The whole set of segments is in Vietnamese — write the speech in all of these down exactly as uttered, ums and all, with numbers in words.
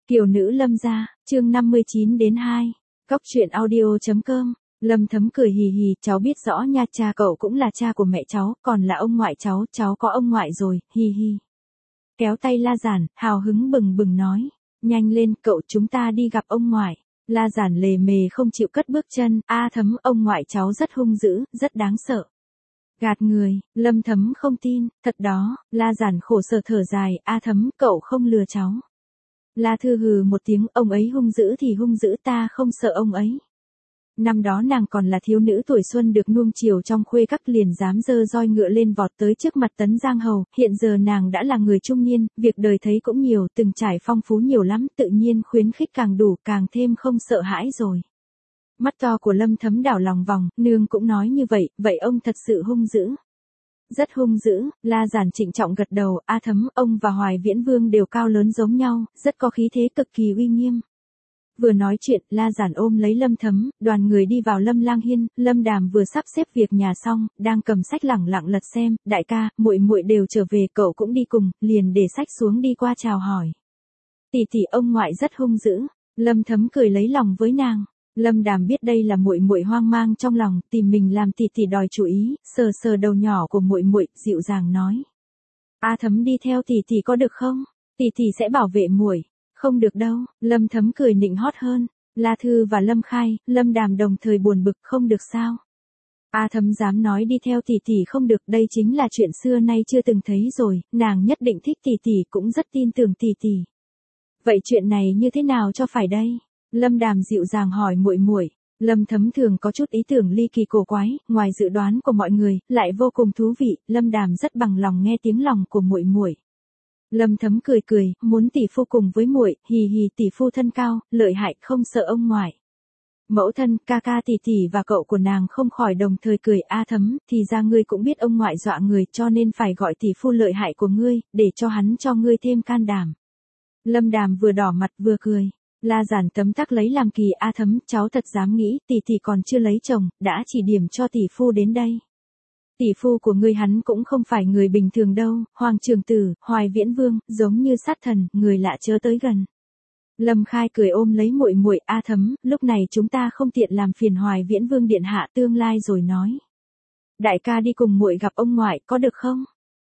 Kiều nữ Lâm gia, chương năm mươi chín đến hai. Góc truyện audio.com. Lâm Thấm cười hì hì, cháu biết rõ nha, cha cậu cũng là cha của mẹ cháu, còn là ông ngoại cháu, cháu có ông ngoại rồi, hi hi. Kéo tay La Giản, hào hứng bừng bừng nói, nhanh lên, cậu, chúng ta đi gặp ông ngoại. La Giản lề mề không chịu cất bước chân, A Thấm, ông ngoại cháu rất hung dữ, rất đáng sợ. Gạt người, Lâm Thấm không tin, thật đó. La Giản khổ sở thở dài, A Thấm, cậu không lừa cháu. La Thư hừ một tiếng, ông ấy hung dữ thì hung dữ, ta không sợ ông ấy. Năm đó nàng còn là thiếu nữ tuổi xuân được nuông chiều trong khuê các, liền dám dơ roi ngựa lên vọt tới trước mặt Tấn Giang Hầu, hiện giờ nàng đã là người trung niên, việc đời thấy cũng nhiều, từng trải phong phú nhiều lắm, tự nhiên khuyến khích càng đủ, càng thêm không sợ hãi rồi. Mắt to của Lâm Thấm đảo lòng vòng, nương cũng nói như vậy, vậy ông thật sự hung dữ. Rất hung dữ. La Giản trịnh trọng gật đầu, A Thấm, ông và Hoài Viễn Vương đều cao lớn giống nhau, rất có khí thế cực kỳ uy nghiêm. Vừa nói chuyện, La Giản ôm lấy Lâm Thấm, đoàn người đi vào Lâm Lang Hiên, Lâm Đàm vừa sắp xếp việc nhà xong, đang cầm sách lẳng lặng lật xem, đại ca, muội muội đều trở về, cậu cũng đi cùng, liền để sách xuống đi qua chào hỏi. Tỷ tỷ, ông ngoại rất hung dữ. Lâm Thấm cười lấy lòng với nàng. Lâm Đàm biết đây là muội muội hoang mang trong lòng, tìm mình làm tỷ tỷ đòi chủ ý, sờ sờ đầu nhỏ của muội muội, dịu dàng nói: "A Thấm đi theo tỷ tỷ có được không? Tỷ tỷ sẽ bảo vệ muội." "Không được đâu." Lâm Thấm cười nịnh hót hơn. La Thư và Lâm Khai, Lâm Đàm đồng thời buồn bực, không được sao? A Thấm dám nói đi theo tỷ tỷ không được, đây chính là chuyện xưa nay chưa từng thấy rồi, nàng nhất định thích tỷ tỷ, cũng rất tin tưởng tỷ tỷ. Vậy chuyện này như thế nào cho phải đây? Lâm Đàm dịu dàng hỏi muội muội. Lâm Thấm thường có chút ý tưởng ly kỳ cổ quái, ngoài dự đoán của mọi người, lại vô cùng thú vị, Lâm Đàm rất bằng lòng nghe tiếng lòng của muội muội. Lâm Thấm cười cười, muốn tỷ phu cùng với muội, hì hì, tỷ phu thân cao, lợi hại, không sợ ông ngoại. Mẫu thân, ca ca, tỷ tỷ và cậu của nàng không khỏi đồng thời cười. A Thấm, thì ra ngươi cũng biết ông ngoại dọa người, cho nên phải gọi tỷ phu lợi hại của ngươi, để cho hắn cho ngươi thêm can đảm. Lâm Đàm vừa đỏ mặt vừa cười. La Giản tấm tắc lấy làm kỳ, A Thấm, cháu thật dám nghĩ, tỷ tỷ còn chưa lấy chồng, đã chỉ điểm cho tỷ phu đến đây. Tỷ phu của ngươi hắn cũng không phải người bình thường đâu, Hoàng Trường Tử, Hoài Viễn Vương, giống như sát thần, người lạ chớ tới gần. Lâm Khai cười ôm lấy muội muội, A Thấm, lúc này chúng ta không tiện làm phiền Hoài Viễn Vương điện hạ, tương lai rồi nói. Đại ca đi cùng muội gặp ông ngoại, có được không?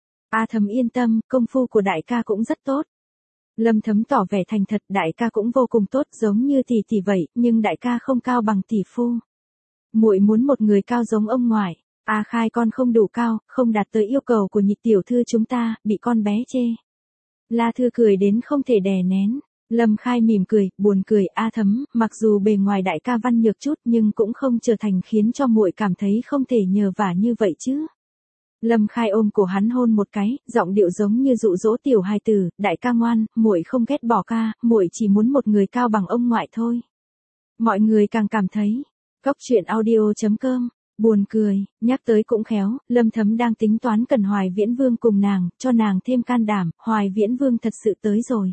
A Thấm yên tâm, công phu của đại ca cũng rất tốt. Lâm Thấm tỏ vẻ thành thật, đại ca cũng vô cùng tốt, giống như tỷ tỷ vậy, nhưng đại ca không cao bằng tỷ phu. Muội muốn một người cao giống ông ngoại. A Khai con không đủ cao, không đạt tới yêu cầu của nhị tiểu thư chúng ta, bị con bé chê. La Thư cười đến không thể đè nén. Lâm Khai mỉm cười, buồn cười, A Thấm, mặc dù bề ngoài đại ca văn nhược chút nhưng cũng không trở thành khiến cho muội cảm thấy không thể nhờ vả như vậy chứ. Lâm Khai ôm cổ hắn hôn một cái, giọng điệu giống như dụ dỗ tiểu hài tử, đại ca ngoan, muội không ghét bỏ ca, muội chỉ muốn một người cao bằng ông ngoại thôi. Mọi người càng cảm thấy. Góc truyện audio.com. Buồn cười, nhắc tới cũng khéo, Lâm Thấm đang tính toán cần Hoài Viễn Vương cùng nàng, cho nàng thêm can đảm, Hoài Viễn Vương thật sự tới rồi.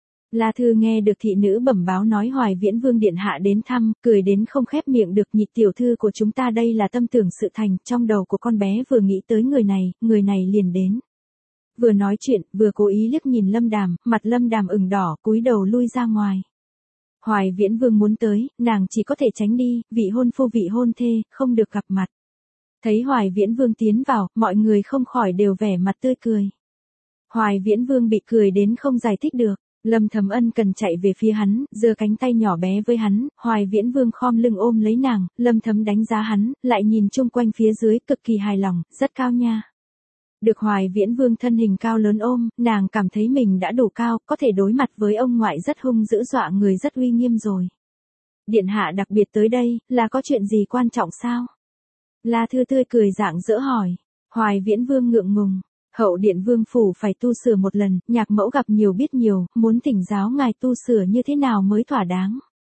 La Thư nghe được thị nữ bẩm báo nói Hoài Viễn Vương điện hạ đến thăm, cười đến không khép miệng được, nhị tiểu thư của chúng ta đây là tâm tưởng sự thành, trong đầu của con bé vừa nghĩ tới người này, người này liền đến. Vừa nói chuyện, vừa cố ý liếc nhìn Lâm Đàm, mặt Lâm Đàm ửng đỏ, cúi đầu lui ra ngoài. Hoài Viễn Vương muốn tới, nàng chỉ có thể tránh đi, vị hôn phu vị hôn thê, không được gặp mặt. Thấy Hoài Viễn Vương tiến vào, mọi người không khỏi đều vẻ mặt tươi cười. Hoài Viễn Vương bị cười đến không giải thích được. Lâm Thấm ân cần chạy về phía hắn, giơ cánh tay nhỏ bé với hắn, Hoài Viễn Vương khom lưng ôm lấy nàng, Lâm Thấm đánh giá hắn, lại nhìn chung quanh phía dưới, cực kỳ hài lòng, rất cao nha. Được Hoài Viễn Vương thân hình cao lớn ôm, nàng cảm thấy mình đã đủ cao, có thể đối mặt với ông ngoại rất hung dữ dọa người, rất uy nghiêm rồi. Điện hạ đặc biệt tới đây, là có chuyện gì quan trọng sao? La Thư tươi cười rạng rỡ hỏi. Hoài Viễn Vương ngượng ngùng. Hậu điện Vương phủ phải tu sửa một lần, nhạc mẫu gặp nhiều biết nhiều, muốn thỉnh giáo ngài tu sửa như thế nào mới thỏa đáng.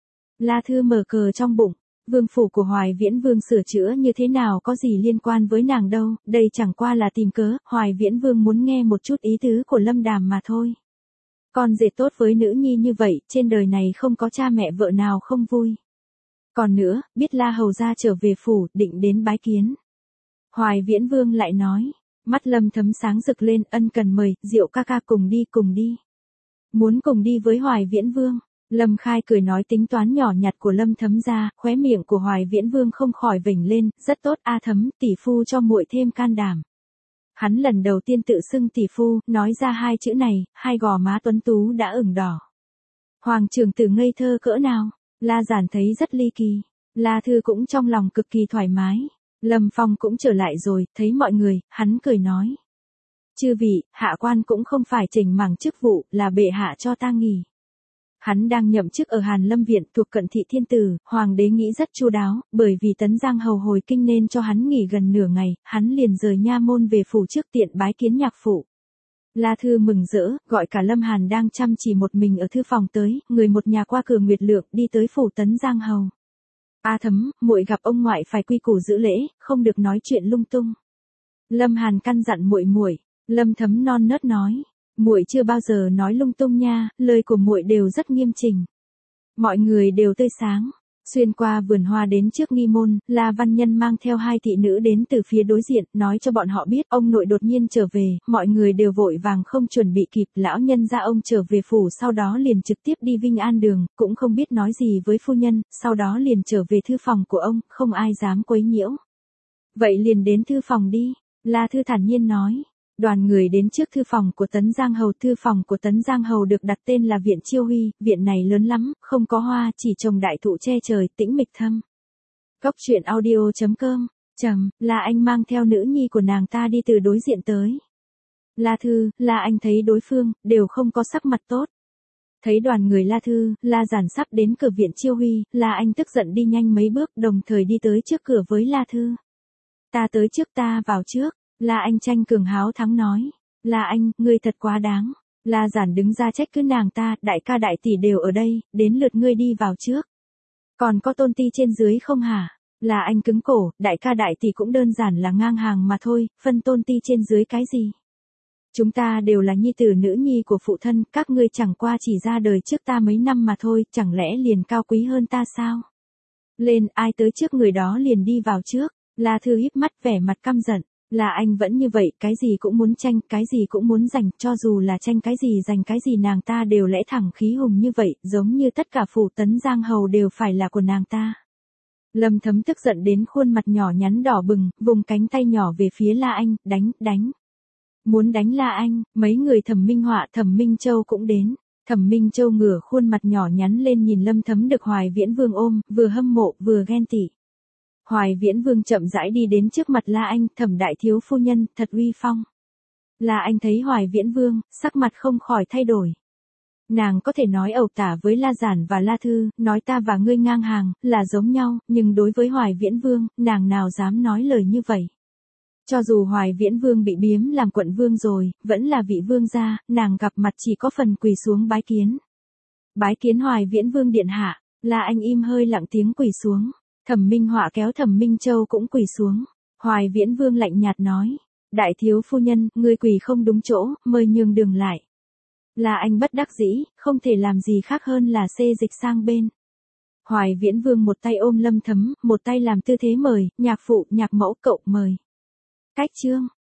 La Thư mở cờ trong bụng. Vương phủ của Hoài Viễn Vương sửa chữa như thế nào có gì liên quan với nàng đâu, đây chẳng qua là tìm cớ, Hoài Viễn Vương muốn nghe một chút ý tứ của Lâm Đàm mà thôi. Con rể tốt với nữ nhi như vậy, trên đời này không có cha mẹ vợ nào không vui. Còn nữa, biết La hầu gia trở về phủ, định đến bái kiến. Hoài Viễn Vương lại nói, mắt Lâm Thấm sáng rực lên, ân cần mời, Diệu ca ca cùng đi cùng đi. Muốn cùng đi với Hoài Viễn Vương. Lâm Khai cười nói tính toán nhỏ nhặt của Lâm Thấm ra, khóe miệng của Hoài Viễn Vương không khỏi vểnh lên, rất tốt a Thấm, tỷ phu cho muội thêm can đảm. Hắn lần đầu tiên tự xưng tỷ phu, nói ra hai chữ này, hai gò má tuấn tú đã ửng đỏ. Hoàng trưởng tử ngây thơ cỡ nào, La Giản thấy rất ly kỳ, La Thư cũng trong lòng cực kỳ thoải mái. Lâm Phong cũng trở lại rồi, thấy mọi người, hắn cười nói. Chư vị, hạ quan cũng không phải chỉnh mảng chức vụ, là bệ hạ cho ta nghỉ. Hắn đang nhậm chức ở Hàn Lâm Viện thuộc Cận Thị Thiên Tử, hoàng đế nghĩ rất chu đáo, bởi vì Tấn Giang hầu hồi kinh nên cho hắn nghỉ gần nửa ngày, hắn liền rời nha môn về phủ trước tiện bái kiến nhạc phụ. La Thư mừng rỡ, gọi cả Lâm Hàn đang chăm chỉ một mình ở thư phòng tới, người một nhà qua cửa Nguyệt Lượng đi tới phủ Tấn Giang hầu. A Thấm, muội gặp ông ngoại phải quy củ giữ lễ, không được nói chuyện lung tung. Lâm Hàn căn dặn muội muội. Lâm Thấm non nớt nói, muội chưa bao giờ nói lung tung nha, lời của muội đều rất nghiêm chỉnh. Mọi người đều tươi sáng. Xuyên qua vườn hoa đến trước nghi môn, La Văn Nhân mang theo hai thị nữ đến từ phía đối diện, nói cho bọn họ biết ông nội đột nhiên trở về, mọi người đều vội vàng không chuẩn bị kịp, lão nhân ra ông trở về phủ sau đó liền trực tiếp đi Vinh An Đường, cũng không biết nói gì với phu nhân, sau đó liền trở về thư phòng của ông, không ai dám quấy nhiễu. Vậy liền đến thư phòng đi, La Thư thản nhiên nói. Đoàn người đến trước thư phòng của Tấn Giang Hầu. Thư phòng của Tấn Giang Hầu được đặt tên là Viện Chiêu Huy, viện này lớn lắm, không có hoa, chỉ trồng đại thụ che trời, tĩnh mịch thâm. Góc truyện audio chấm com, trầm, là anh mang theo nữ nhi của nàng ta đi từ đối diện tới. La Thư, La Anh thấy đối phương, đều không có sắc mặt tốt. Thấy đoàn người La Thư, La Giản sắp đến cửa Viện Chiêu Huy, La Anh tức giận đi nhanh mấy bước đồng thời đi tới trước cửa với La Thư. Ta tới trước ta vào trước. La Anh tranh cường háo thắng nói. La Anh, ngươi thật quá đáng. La Giản đứng ra trách cứ nàng ta, đại ca đại tỷ đều ở đây, đến lượt ngươi đi vào trước. Còn có tôn ti trên dưới không hả? La Anh cứng cổ, đại ca đại tỷ cũng đơn giản là ngang hàng mà thôi, phân tôn ti trên dưới cái gì? Chúng ta đều là nhi tử nữ nhi của phụ thân, các ngươi chẳng qua chỉ ra đời trước ta mấy năm mà thôi, chẳng lẽ liền cao quý hơn ta sao? Lên, ai tới trước người đó liền đi vào trước. La Thư híp mắt vẻ mặt căm giận. Là anh vẫn như vậy, cái gì cũng muốn tranh, cái gì cũng muốn giành, cho dù là tranh cái gì giành cái gì nàng ta đều lẽ thẳng khí hùng như vậy, giống như tất cả phủ Tấn Giang Hầu đều phải là của nàng ta. Lâm Thấm tức giận đến khuôn mặt nhỏ nhắn đỏ bừng, vùng cánh tay nhỏ về phía La Anh, đánh, đánh. Muốn đánh La Anh, mấy người Thẩm Minh Họa, Thẩm Minh Châu cũng đến. Thẩm Minh Châu ngửa khuôn mặt nhỏ nhắn lên nhìn Lâm Thấm được Hoài Viễn Vương ôm, vừa hâm mộ, vừa ghen tị. Hoài Viễn Vương chậm rãi đi đến trước mặt La Anh, Thẩm đại thiếu phu nhân, thật uy phong. La Anh thấy Hoài Viễn Vương, sắc mặt không khỏi thay đổi. Nàng có thể nói ẩu tả với La Giản và La Thư, nói ta và ngươi ngang hàng, là giống nhau, nhưng đối với Hoài Viễn Vương, nàng nào dám nói lời như vậy. Cho dù Hoài Viễn Vương bị biếm làm quận vương rồi, vẫn là vị vương gia, nàng gặp mặt chỉ có phần quỳ xuống bái kiến. Bái kiến Hoài Viễn Vương điện hạ, La Anh im hơi lặng tiếng quỳ xuống. Thẩm Minh Họa kéo Thẩm Minh Châu cũng quỳ xuống. Hoài Viễn Vương lạnh nhạt nói. Đại thiếu phu nhân, ngươi quỳ không đúng chỗ, mời nhường đường lại. La Anh bất đắc dĩ, không thể làm gì khác hơn là xê dịch sang bên. Hoài Viễn Vương một tay ôm Lâm Thấm, một tay làm tư thế mời, nhạc phụ, nhạc mẫu, cậu mời. Cách chương.